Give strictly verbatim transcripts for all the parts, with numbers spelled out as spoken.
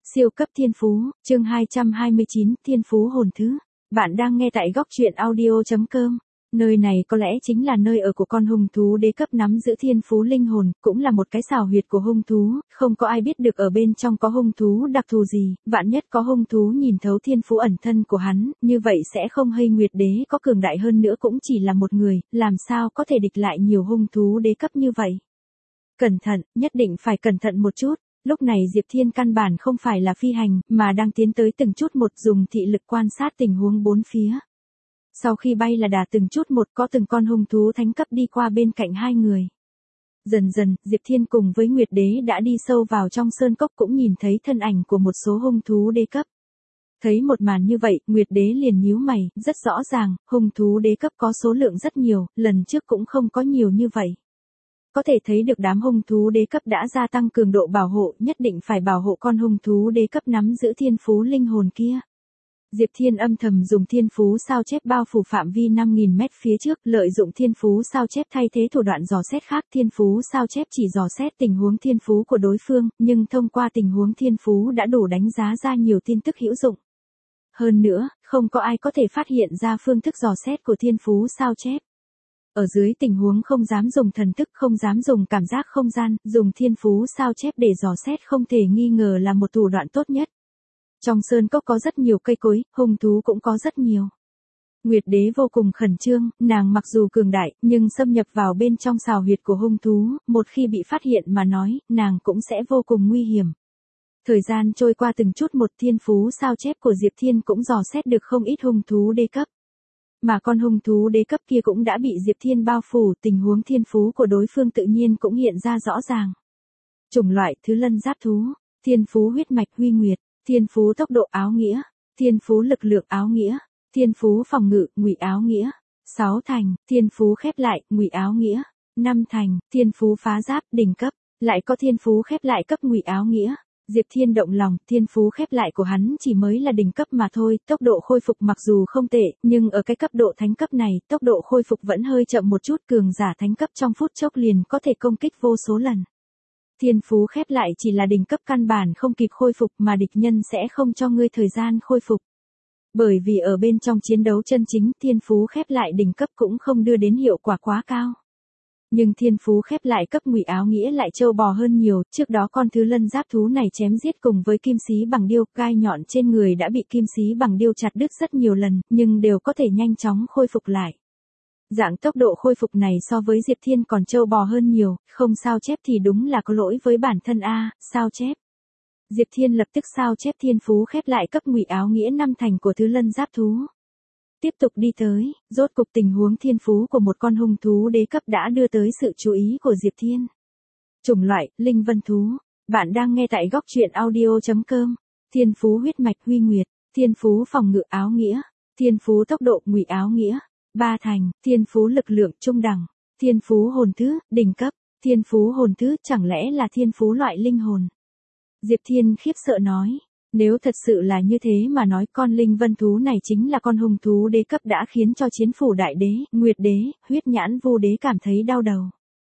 Siêu cấp thiên phú, chương hai trăm hai mươi chín, thiên phú hồn thứ. Bạn đang nghe tại góc truyện audio chấm com. Nơi này có lẽ chính là nơi ở của con hung thú đế cấp nắm giữ thiên phú linh hồn, cũng là một cái xào huyệt của hung thú, không có ai biết được ở bên trong có hung thú đặc thù gì, vạn nhất có hung thú nhìn thấu thiên phú ẩn thân của hắn, như vậy sẽ không hay Nguyệt đế có cường đại hơn nữa cũng chỉ là một người, làm sao có thể địch lại nhiều hung thú đế cấp như vậy. Cẩn thận, nhất định phải cẩn thận một chút. Lúc này Diệp Thiên căn bản không phải là phi hành, mà đang tiến tới từng chút một dùng thị lực quan sát tình huống bốn phía. Sau khi bay là đà từng chút một có từng con hung thú thánh cấp đi qua bên cạnh hai người. Dần dần, Diệp Thiên cùng với Nguyệt Đế đã đi sâu vào trong sơn cốc cũng nhìn thấy thân ảnh của một số hung thú đế cấp. Thấy một màn như vậy, Nguyệt Đế liền nhíu mày, rất rõ ràng, hung thú đế cấp có số lượng rất nhiều, lần trước cũng không có nhiều như vậy. Có thể thấy được đám hung thú đế cấp đã gia tăng cường độ bảo hộ, nhất định phải bảo hộ con hung thú đế cấp nắm giữ thiên phú linh hồn kia. Diệp Thiên âm thầm dùng thiên phú sao chép bao phủ phạm vi năm nghìn mét phía trước, lợi dụng thiên phú sao chép thay thế thủ đoạn dò xét khác. Thiên phú sao chép chỉ dò xét tình huống thiên phú của đối phương, nhưng thông qua tình huống thiên phú đã đủ đánh giá ra nhiều tin tức hữu dụng. Hơn nữa, không có ai có thể phát hiện ra phương thức dò xét của thiên phú sao chép. Ở dưới tình huống không dám dùng thần thức, không dám dùng cảm giác không gian, dùng thiên phú sao chép để dò xét không thể nghi ngờ là một thủ đoạn tốt nhất. Trong sơn cốc có rất nhiều cây cối, hung thú cũng có rất nhiều. Nguyệt Đế vô cùng khẩn trương, nàng mặc dù cường đại, nhưng xâm nhập vào bên trong xào huyệt của hung thú, một khi bị phát hiện mà nói, nàng cũng sẽ vô cùng nguy hiểm. Thời gian trôi qua từng chút một, thiên phú sao chép của Diệp Thiên cũng dò xét được không ít hung thú đế cấp. Mà con hung thú đế cấp kia cũng đã bị Diệp Thiên bao phủ, tình huống thiên phú của đối phương tự nhiên cũng hiện ra rõ ràng. Chủng loại thứ lân giáp thú, thiên phú huyết mạch huy nguyệt, thiên phú tốc độ áo nghĩa, thiên phú lực lượng áo nghĩa, thiên phú phòng ngự ngụy áo nghĩa, sáu thành, thiên phú khép lại ngụy áo nghĩa, năm thành, thiên phú phá giáp đỉnh cấp, lại có thiên phú khép lại cấp ngụy áo nghĩa. Diệp Thiên động lòng, thiên phú khép lại của hắn chỉ mới là đỉnh cấp mà thôi, tốc độ khôi phục mặc dù không tệ, nhưng ở cái cấp độ thánh cấp này, tốc độ khôi phục vẫn hơi chậm một chút, cường giả thánh cấp trong phút chốc liền có thể công kích vô số lần. Thiên phú khép lại chỉ là đỉnh cấp căn bản không kịp khôi phục mà địch nhân sẽ không cho ngươi thời gian khôi phục. Bởi vì ở bên trong chiến đấu chân chính, thiên phú khép lại đỉnh cấp cũng không đưa đến hiệu quả quá cao. Nhưng thiên phú khép lại cấp ngụy áo nghĩa lại trâu bò hơn nhiều, trước đó con thứ lân giáp thú này chém giết cùng với kim xí bằng điêu, gai nhọn trên người đã bị kim xí bằng điêu chặt đứt rất nhiều lần, nhưng đều có thể nhanh chóng khôi phục lại. Dạng tốc độ khôi phục này so với Diệp Thiên còn trâu bò hơn nhiều, không sao chép thì đúng là có lỗi với bản thân a, sao chép. Diệp Thiên lập tức sao chép thiên phú khép lại cấp ngụy áo nghĩa năm thành của thứ lân giáp thú. Tiếp tục đi tới, rốt cục tình huống thiên phú của một con hung thú đế cấp đã đưa tới sự chú ý của Diệp Thiên. Chủng loại, linh vân thú. Bạn đang nghe tại góc truyện audio chấm com. Thiên phú huyết mạch huy nguyệt, thiên phú phòng ngự áo nghĩa, thiên phú tốc độ ngụy áo nghĩa, ba thành, thiên phú lực lượng trung đẳng, thiên phú hồn thứ, đỉnh cấp, thiên phú hồn thứ chẳng lẽ là thiên phú loại linh hồn. Diệp Thiên khiếp sợ nói. Nếu thật sự là như thế mà nói con linh vân thú này chính là con hung thú đế cấp đã khiến cho chiến phủ đại đế, nguyệt đế, huyết nhãn vu đế cảm thấy đau đầu.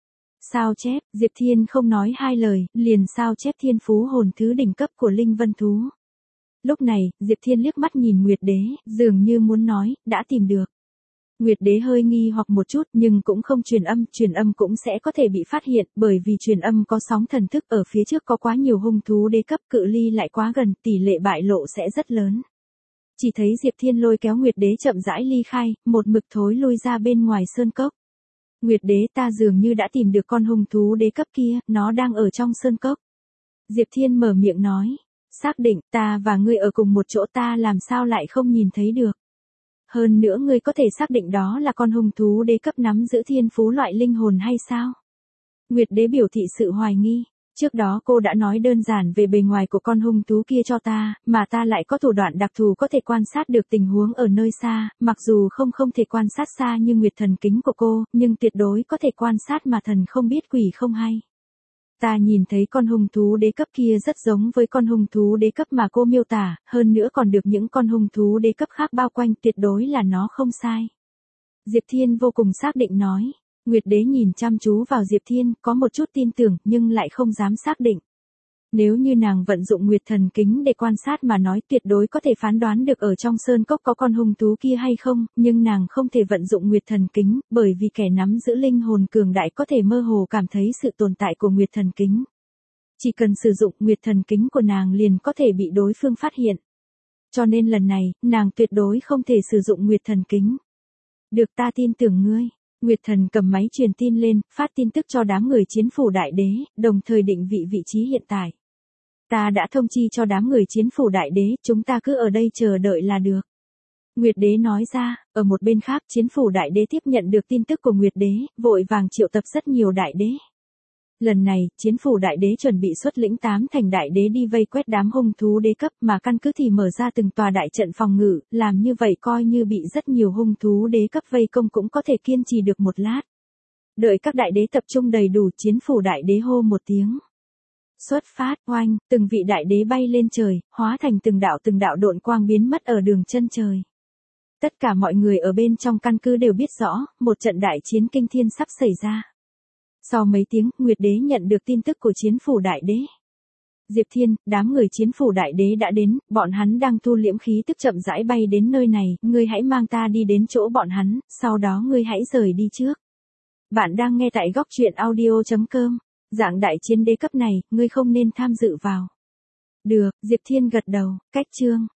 Sao chép, Diệp Thiên không nói hai lời, liền sao chép thiên phú hồn thứ đỉnh cấp của linh vân thú. Lúc này, Diệp Thiên liếc mắt nhìn nguyệt đế, dường như muốn nói, đã tìm được. Nguyệt đế hơi nghi hoặc một chút nhưng cũng không truyền âm, truyền âm cũng sẽ có thể bị phát hiện bởi vì truyền âm có sóng thần thức ở phía trước có quá nhiều hung thú đế cấp cự ly lại quá gần, tỷ lệ bại lộ sẽ rất lớn. Chỉ thấy Diệp Thiên lôi kéo Nguyệt đế chậm rãi ly khai, một mực thối lui ra bên ngoài sơn cốc. Nguyệt đế ta dường như đã tìm được con hung thú đế cấp kia, nó đang ở trong sơn cốc. Diệp Thiên mở miệng nói, xác định ta và ngươi ở cùng một chỗ ta làm sao lại không nhìn thấy được. Hơn nữa ngươi có thể xác định đó là con hung thú đế cấp nắm giữ thiên phú loại linh hồn hay sao? Nguyệt đế biểu thị sự hoài nghi. Trước đó cô đã nói đơn giản về bề ngoài của con hung thú kia cho ta, mà ta lại có thủ đoạn đặc thù có thể quan sát được tình huống ở nơi xa, mặc dù không không thể quan sát xa như nguyệt thần kính của cô, nhưng tuyệt đối có thể quan sát mà thần không biết quỷ không hay. Ta nhìn thấy con hung thú đế cấp kia rất giống với con hung thú đế cấp mà cô miêu tả, hơn nữa còn được những con hung thú đế cấp khác bao quanh, tuyệt đối là nó không sai. Diệp Thiên vô cùng xác định nói. Nguyệt đế nhìn chăm chú vào Diệp Thiên, có một chút tin tưởng nhưng lại không dám xác định. Nếu như nàng vận dụng Nguyệt Thần Kính để quan sát mà nói tuyệt đối có thể phán đoán được ở trong sơn cốc có con hung thú kia hay không, nhưng nàng không thể vận dụng Nguyệt Thần Kính, bởi vì kẻ nắm giữ linh hồn cường đại có thể mơ hồ cảm thấy sự tồn tại của Nguyệt Thần Kính. Chỉ cần sử dụng Nguyệt Thần Kính của nàng liền có thể bị đối phương phát hiện. Cho nên lần này, nàng tuyệt đối không thể sử dụng Nguyệt Thần Kính. Được, ta tin tưởng ngươi. Nguyệt Thần cầm máy truyền tin lên, phát tin tức cho đám người chiến phủ đại đế, đồng thời định vị vị trí hiện tại. Ta đã thông chi cho đám người chiến phủ đại đế, chúng ta cứ ở đây chờ đợi là được. Nguyệt đế nói ra, ở một bên khác chiến phủ đại đế tiếp nhận được tin tức của Nguyệt đế, vội vàng triệu tập rất nhiều đại đế. Lần này, chiến phủ đại đế chuẩn bị xuất lĩnh tám thành đại đế đi vây quét đám hung thú đế cấp mà căn cứ thì mở ra từng tòa đại trận phòng ngự, làm như vậy coi như bị rất nhiều hung thú đế cấp vây công cũng có thể kiên trì được một lát. Đợi các đại đế tập trung đầy đủ chiến phủ đại đế hô một tiếng. Xuất phát, oanh, từng vị đại đế bay lên trời, hóa thành từng đạo từng đạo độn quang biến mất ở đường chân trời. Tất cả mọi người ở bên trong căn cứ đều biết rõ, một trận đại chiến kinh thiên sắp xảy ra. Sau mấy tiếng, Nguyệt đế nhận được tin tức của chiến phủ đại đế. Diệp Thiên, đám người chiến phủ đại đế đã đến, bọn hắn đang thu liễm khí tức chậm rãi bay đến nơi này, ngươi hãy mang ta đi đến chỗ bọn hắn, sau đó ngươi hãy rời đi trước. Bạn đang nghe tại góc truyện audio chấm com. Dạng đại chiến đế cấp này, ngươi không nên tham dự vào. Được, Diệp Thiên gật đầu, cách chương.